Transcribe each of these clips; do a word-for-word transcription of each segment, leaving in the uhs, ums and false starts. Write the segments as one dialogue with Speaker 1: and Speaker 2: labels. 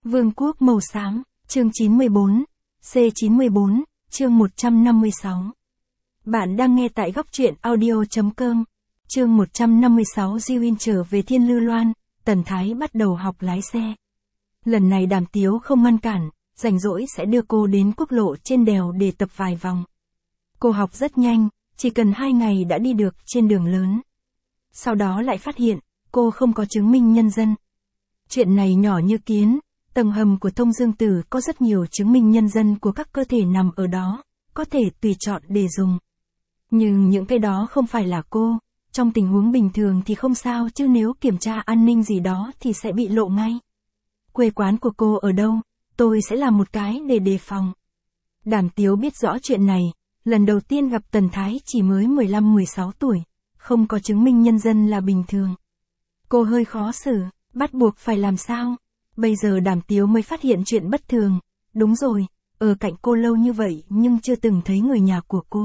Speaker 1: Vương quốc màu xám, chương chín mươi bốn, C chín mươi bốn, chương một trăm năm mươi sáu. Bạn đang nghe tại góc truyện audio.com, chương một trăm năm mươi sáu. Jiwin trở về Thiên Lư Loan, Tần Thái bắt đầu học lái xe. Lần này Đàm Tiếu không ngăn cản, rảnh rỗi sẽ đưa cô đến quốc lộ trên đèo để tập vài vòng. Cô học rất nhanh, chỉ cần hai ngày đã đi được trên đường lớn. Sau đó lại phát hiện, cô không có chứng minh nhân dân. Chuyện này nhỏ như kiến, tầng hầm của Thông Dương Tử có rất nhiều chứng minh nhân dân của các cơ thể nằm ở đó, có thể tùy chọn để dùng. Nhưng những cái đó không phải là cô, trong tình huống bình thường thì không sao, chứ nếu kiểm tra an ninh gì đó thì sẽ bị lộ ngay. Quê quán của cô ở đâu, tôi sẽ làm một cái để đề phòng. Đàm Tiếu biết rõ chuyện này, lần đầu tiên gặp Tần Thái chỉ mới mười lăm mười sáu tuổi, không có chứng minh nhân dân là bình thường. Cô hơi khó xử, bắt buộc phải làm sao? Bây giờ Đàm Tiếu mới phát hiện chuyện bất thường. Đúng rồi, ở cạnh cô lâu như vậy nhưng chưa từng thấy người nhà của cô.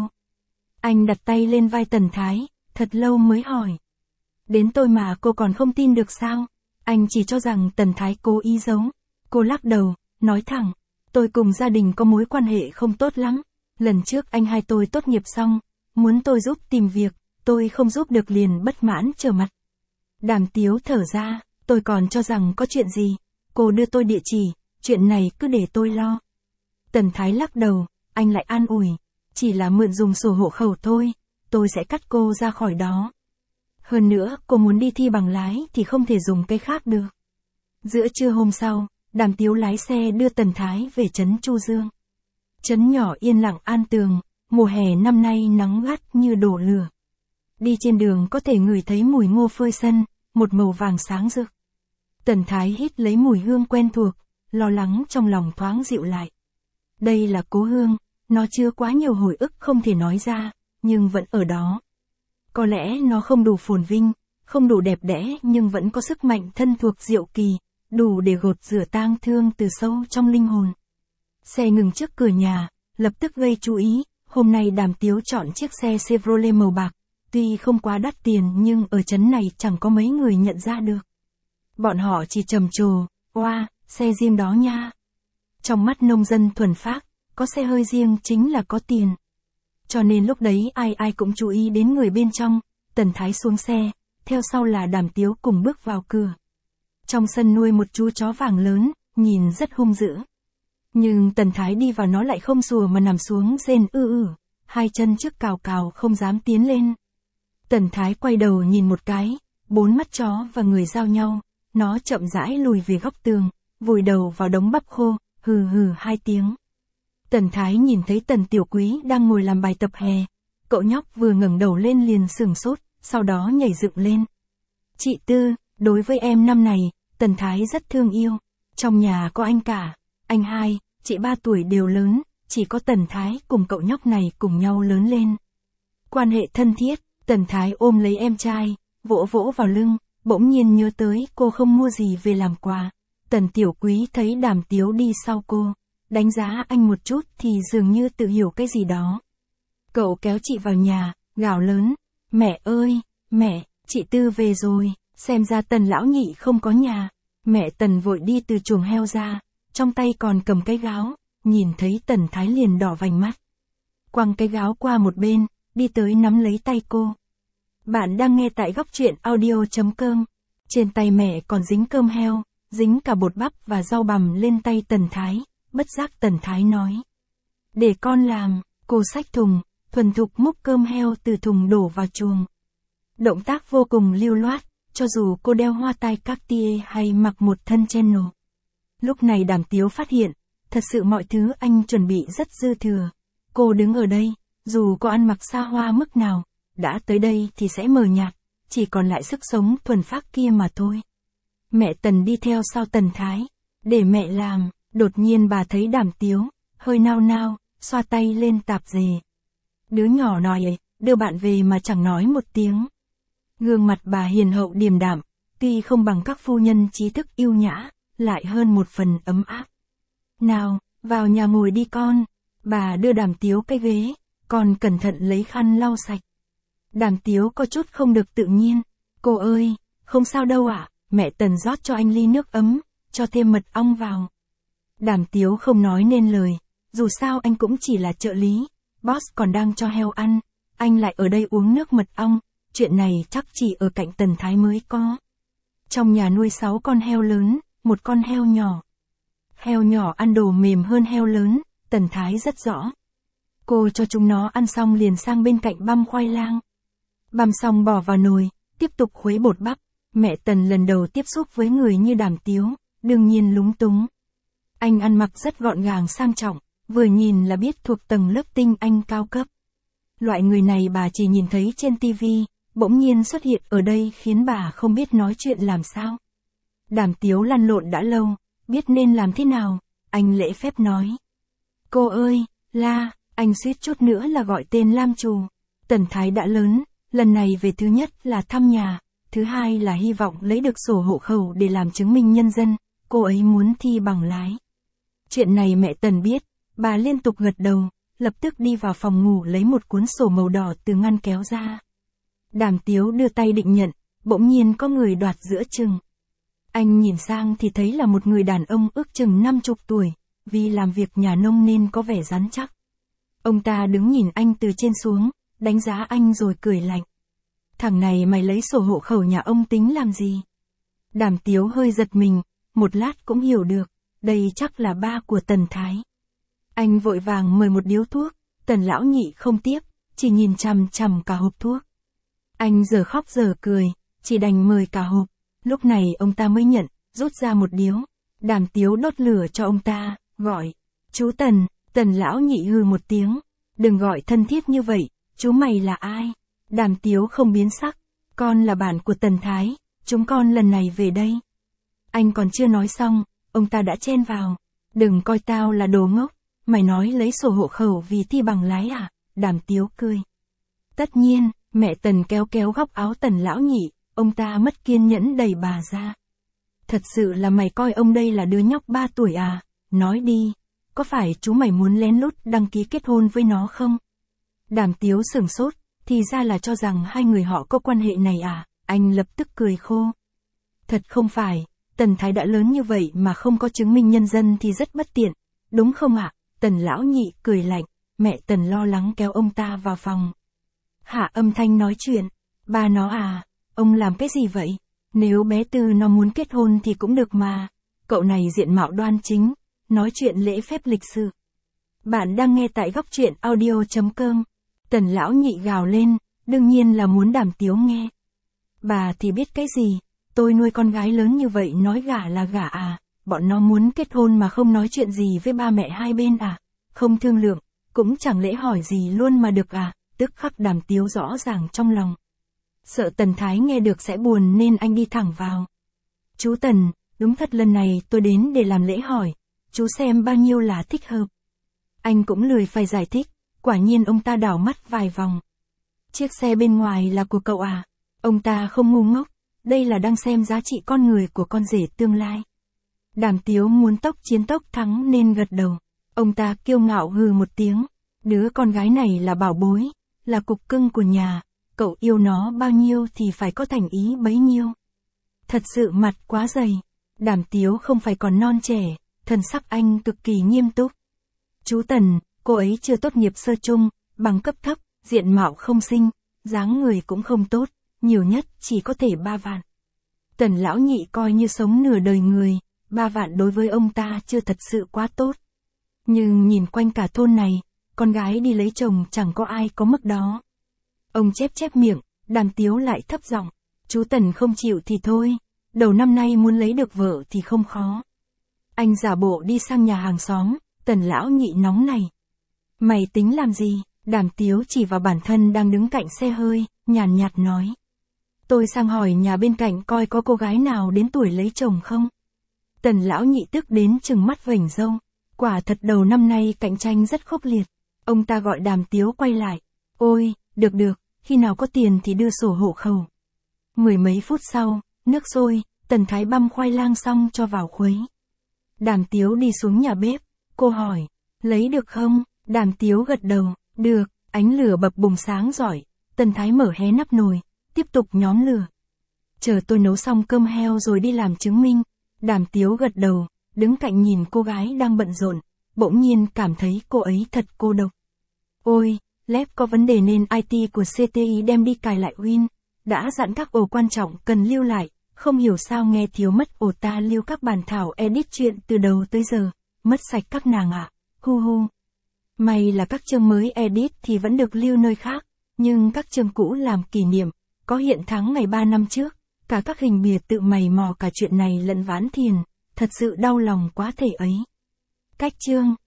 Speaker 1: Anh đặt tay lên vai Tần Thái, thật lâu mới hỏi. Đến tôi mà cô còn không tin được sao? Anh chỉ cho rằng Tần Thái cố ý giấu. Cô lắc đầu, nói thẳng, tôi cùng gia đình có mối quan hệ không tốt lắm. Lần trước anh hai tôi tốt nghiệp xong, muốn tôi giúp tìm việc, tôi không giúp được liền bất mãn trở mặt. Đàm Tiếu thở ra, tôi còn cho rằng có chuyện gì. Cô đưa tôi địa chỉ, chuyện này cứ để tôi lo. Tần Thái lắc đầu, anh lại an ủi, chỉ là mượn dùng sổ hộ khẩu thôi, tôi sẽ cắt cô ra khỏi đó. Hơn nữa, cô muốn đi thi bằng lái thì không thể dùng cái khác được. Giữa trưa hôm sau, Đàm Tiếu lái xe đưa Tần Thái về trấn Chu Dương. Trấn nhỏ yên lặng an tường, mùa hè năm nay nắng gắt như đổ lửa. Đi trên đường có thể ngửi thấy mùi ngô phơi sân, một màu vàng sáng rực. Tần Thái hít lấy mùi hương quen thuộc, lo lắng trong lòng thoáng dịu lại. Đây là cố hương, nó chứa quá nhiều hồi ức không thể nói ra, nhưng vẫn ở đó. Có lẽ nó không đủ phồn vinh, không đủ đẹp đẽ nhưng vẫn có sức mạnh thân thuộc diệu kỳ, đủ để gột rửa tang thương từ sâu trong linh hồn. Xe ngừng trước cửa nhà, lập tức gây chú ý, hôm nay Đàm Tiếu chọn chiếc xe Chevrolet màu bạc, tuy không quá đắt tiền nhưng ở trấn này chẳng có mấy người nhận ra được. Bọn họ chỉ trầm trồ, oa, xe riêng đó nha. Trong mắt nông dân thuần phác, có xe hơi riêng chính là có tiền. Cho nên lúc đấy ai ai cũng chú ý đến người bên trong. Tần Thái xuống xe, theo sau là Đàm Tiếu cùng bước vào cửa. Trong sân nuôi một chú chó vàng lớn, nhìn rất hung dữ. Nhưng Tần Thái đi vào nó lại không sủa mà nằm xuống rên ư ử, hai chân trước cào cào không dám tiến lên. Tần Thái quay đầu nhìn một cái, bốn mắt chó và người giao nhau, nó chậm rãi lùi về góc tường, vùi đầu vào đống bắp khô, hừ hừ hai tiếng. Tần Thái nhìn thấy Tần Tiểu Quý đang ngồi làm bài tập hè, cậu nhóc vừa ngẩng đầu lên liền sửng sốt, sau đó nhảy dựng lên. Chị Tư, đối với em năm này, Tần Thái rất thương yêu, trong nhà có anh cả, anh hai, chị ba tuổi đều lớn, chỉ có Tần Thái cùng cậu nhóc này cùng nhau lớn lên. Quan hệ thân thiết, Tần Thái ôm lấy em trai, vỗ vỗ vào lưng, bỗng nhiên nhớ tới cô không mua gì về làm quà. Tần Tiểu Quý thấy Đàm Tiếu đi sau cô, đánh giá anh một chút thì dường như tự hiểu cái gì đó. Cậu kéo chị vào nhà, gào lớn, mẹ ơi, mẹ, chị Tư về rồi, xem ra Tần lão nhị không có nhà. Mẹ Tần vội đi từ chuồng heo ra, trong tay còn cầm cái gáo, nhìn thấy Tần Thái liền đỏ vành mắt. Quăng cái gáo qua một bên, đi tới nắm lấy tay cô. Bạn đang nghe tại góc truyện audio.com, trên tay mẹ còn dính cơm heo, dính cả bột bắp và rau bằm lên tay Tần Thái, bất giác Tần Thái nói. Để con làm, cô xách thùng, thuần thục múc cơm heo từ thùng đổ vào chuồng. Động tác vô cùng lưu loát, cho dù cô đeo hoa tai Cartier hay mặc một thân Chanel. Lúc này Đàm Tiếu phát hiện, thật sự mọi thứ anh chuẩn bị rất dư thừa. Cô đứng ở đây, dù có ăn mặc xa hoa mức nào, đã tới đây thì sẽ mờ nhạt, chỉ còn lại sức sống thuần phác kia mà thôi. Mẹ Tần đi theo sau Tần Thái, để mẹ làm, đột nhiên bà thấy Đàm Tiếu, hơi nao nao, xoa tay lên tạp dề. Đứa nhỏ nói ấy, đưa bạn về mà chẳng nói một tiếng. Gương mặt bà hiền hậu điềm đạm, tuy không bằng các phu nhân trí thức yêu nhã, lại hơn một phần ấm áp. Nào, vào nhà ngồi đi con, bà đưa Đàm Tiếu cái ghế, con cẩn thận lấy khăn lau sạch. Đàm Tiếu có chút không được tự nhiên, cô ơi, không sao đâu ạ, mẹ Tần rót cho anh ly nước ấm, cho thêm mật ong vào. Đàm Tiếu không nói nên lời, dù sao anh cũng chỉ là trợ lý, boss còn đang cho heo ăn, anh lại ở đây uống nước mật ong, chuyện này chắc chỉ ở cạnh Tần Thái mới có. Trong nhà nuôi sáu con heo lớn, một con heo nhỏ. Heo nhỏ ăn đồ mềm hơn heo lớn, Tần Thái rất rõ. Cô cho chúng nó ăn xong liền sang bên cạnh băm khoai lang. Băm xong bỏ vào nồi, tiếp tục khuấy bột bắp. Mẹ Tần lần đầu tiếp xúc với người như Đàm Tiếu, đương nhiên lúng túng. Anh ăn mặc rất gọn gàng sang trọng, vừa nhìn là biết thuộc tầng lớp tinh anh cao cấp. Loại người này bà chỉ nhìn thấy trên tivi, bỗng nhiên xuất hiện ở đây khiến bà không biết nói chuyện làm sao. Đàm Tiếu lăn lộn đã lâu, biết nên làm thế nào, anh lễ phép nói. Cô ơi, La, anh suýt chút nữa là gọi tên Lam Trù. Tần Thái đã lớn, lần này về thứ nhất là thăm nhà, thứ hai là hy vọng lấy được sổ hộ khẩu để làm chứng minh nhân dân, cô ấy muốn thi bằng lái. Chuyện này mẹ Tần biết, bà liên tục gật đầu, lập tức đi vào phòng ngủ lấy một cuốn sổ màu đỏ từ ngăn kéo ra. Đàm Tiếu đưa tay định nhận, bỗng nhiên có người đoạt giữa chừng. Anh nhìn sang thì thấy là một người đàn ông ước chừng năm chục tuổi, vì làm việc nhà nông nên có vẻ rắn chắc. Ông ta đứng nhìn anh từ trên xuống, đánh giá anh rồi cười lạnh. Thằng này mày lấy sổ hộ khẩu nhà ông tính làm gì? Đàm Tiếu hơi giật mình, một lát cũng hiểu được, đây chắc là ba của Tần Thái. Anh vội vàng mời một điếu thuốc, Tần lão nhị không tiếp, chỉ nhìn chằm chằm cả hộp thuốc. Anh giờ khóc giờ cười, chỉ đành mời cả hộp, lúc này ông ta mới nhận, rút ra một điếu. Đàm Tiếu đốt lửa cho ông ta, gọi, chú Tần. Tần lão nhị hừ một tiếng, đừng gọi thân thiết như vậy, chú mày là ai? Đàm Tiếu không biến sắc, con là bạn của Tần Thái, chúng con lần này về đây. Anh còn chưa nói xong, ông ta đã chen vào, đừng coi tao là đồ ngốc, mày nói lấy sổ hộ khẩu vì thi bằng lái à? Đàm Tiếu cười. Tất nhiên, mẹ Tần kéo kéo góc áo Tần lão nhị, ông ta mất kiên nhẫn đẩy bà ra. Thật sự là mày coi ông đây là đứa nhóc ba tuổi à? Nói đi. Có phải chú mày muốn lén lút đăng ký kết hôn với nó không? Đàm Tiếu sửng sốt, thì ra là cho rằng hai người họ có quan hệ này à? Anh lập tức cười khô. Thật không phải, Tần Thái đã lớn như vậy mà không có chứng minh nhân dân thì rất bất tiện, đúng không ạ? Tần lão nhị cười lạnh, mẹ Tần lo lắng kéo ông ta vào phòng. Hạ âm thanh nói chuyện, ba nó à, ông làm cái gì vậy? Nếu bé Tư nó muốn kết hôn thì cũng được mà, cậu này diện mạo đoan chính. Nói chuyện lễ phép lịch sự. Bạn đang nghe tại góc truyện audio chấm com. Tần lão nhị gào lên, đương nhiên là muốn Đàm Tiếu nghe. Bà thì biết cái gì, tôi nuôi con gái lớn như vậy nói gả là gả à, bọn nó muốn kết hôn mà không nói chuyện gì với ba mẹ hai bên à, không thương lượng, cũng chẳng lễ hỏi gì luôn mà được à, tức khắc Đàm Tiếu rõ ràng trong lòng. Sợ Tần Thái nghe được sẽ buồn nên anh đi thẳng vào. Chú Tần, đúng thật lần này tôi đến để làm lễ hỏi. Chú xem bao nhiêu là thích hợp. Anh cũng lười phải giải thích, quả nhiên ông ta đảo mắt vài vòng. Chiếc xe bên ngoài là của cậu à? Ông ta không ngu ngốc, đây là đang xem giá trị con người của con rể tương lai. Đàm Tiếu muốn tốc chiến tốc thắng nên gật đầu. Ông ta kiêu ngạo hừ một tiếng, đứa con gái này là bảo bối, là cục cưng của nhà, cậu yêu nó bao nhiêu thì phải có thành ý bấy nhiêu. Thật sự mặt quá dày, Đàm Tiếu không phải còn non trẻ. Thần sắc anh cực kỳ nghiêm túc. Chú Tần, cô ấy chưa tốt nghiệp sơ trung, bằng cấp thấp, diện mạo không xinh, dáng người cũng không tốt, nhiều nhất chỉ có thể ba vạn. Tần lão nhị coi như sống nửa đời người, ba vạn đối với ông ta chưa thật sự quá tốt. Nhưng nhìn quanh cả thôn này, con gái đi lấy chồng chẳng có ai có mức đó. Ông chép chép miệng, Đàm Tiếu lại thấp giọng, chú Tần không chịu thì thôi, đầu năm nay muốn lấy được vợ thì không khó. Anh giả bộ đi sang nhà hàng xóm, Tần lão nhị nóng này. Mày tính làm gì? Đàm Tiếu chỉ vào bản thân đang đứng cạnh xe hơi, nhàn nhạt nói. Tôi sang hỏi nhà bên cạnh coi có cô gái nào đến tuổi lấy chồng không? Tần lão nhị tức đến trừng mắt vểnh râu. Quả thật đầu năm nay cạnh tranh rất khốc liệt. Ông ta gọi Đàm Tiếu quay lại. Ôi, được được, khi nào có tiền thì đưa sổ hộ khẩu. Mười mấy phút sau, nước sôi, Tần Thái băm khoai lang xong cho vào khuấy. Đàm Tiếu đi xuống nhà bếp, cô hỏi, lấy được không? Đàm Tiếu gật đầu, được, ánh lửa bập bùng sáng giỏi, Tần Thái mở hé nắp nồi, tiếp tục nhóm lửa. Chờ tôi nấu xong cơm heo rồi đi làm chứng minh. Đàm Tiếu gật đầu, đứng cạnh nhìn cô gái đang bận rộn, bỗng nhiên cảm thấy cô ấy thật cô độc. Ôi, lab có vấn đề nên i tê của xê tê i đem đi cài lại Win, đã dặn các ổ quan trọng cần lưu lại, không hiểu sao nghe thiếu mất ổ ta lưu các bản thảo edit chuyện từ đầu tới giờ, mất sạch các nàng ạ, à. Hu hu. May là các chương mới edit thì vẫn được lưu nơi khác, nhưng các chương cũ làm kỷ niệm, có hiện tháng ngày ba năm trước, cả các hình bìa tự mày mò cả chuyện này lẫn Vãn Thiền, thật sự đau lòng quá thể ấy. Cách chương